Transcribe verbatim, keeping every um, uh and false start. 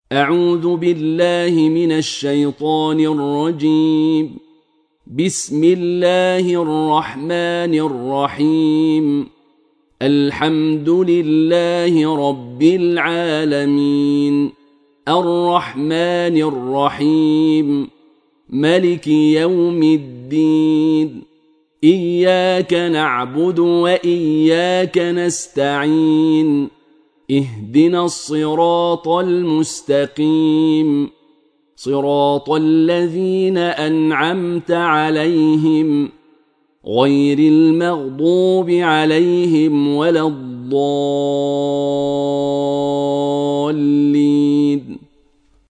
أعوذ بالله من الشيطان الرجيم. بسم الله الرحمن الرحيم. الحمد لله رب العالمين، الرحمن الرحيم، ملك يوم الدين، إياك نعبد وإياك نستعين، اهدنا الصراط المستقيم، صراط الذين أنعمت عليهم غير المغضوب عليهم ولا الضالين.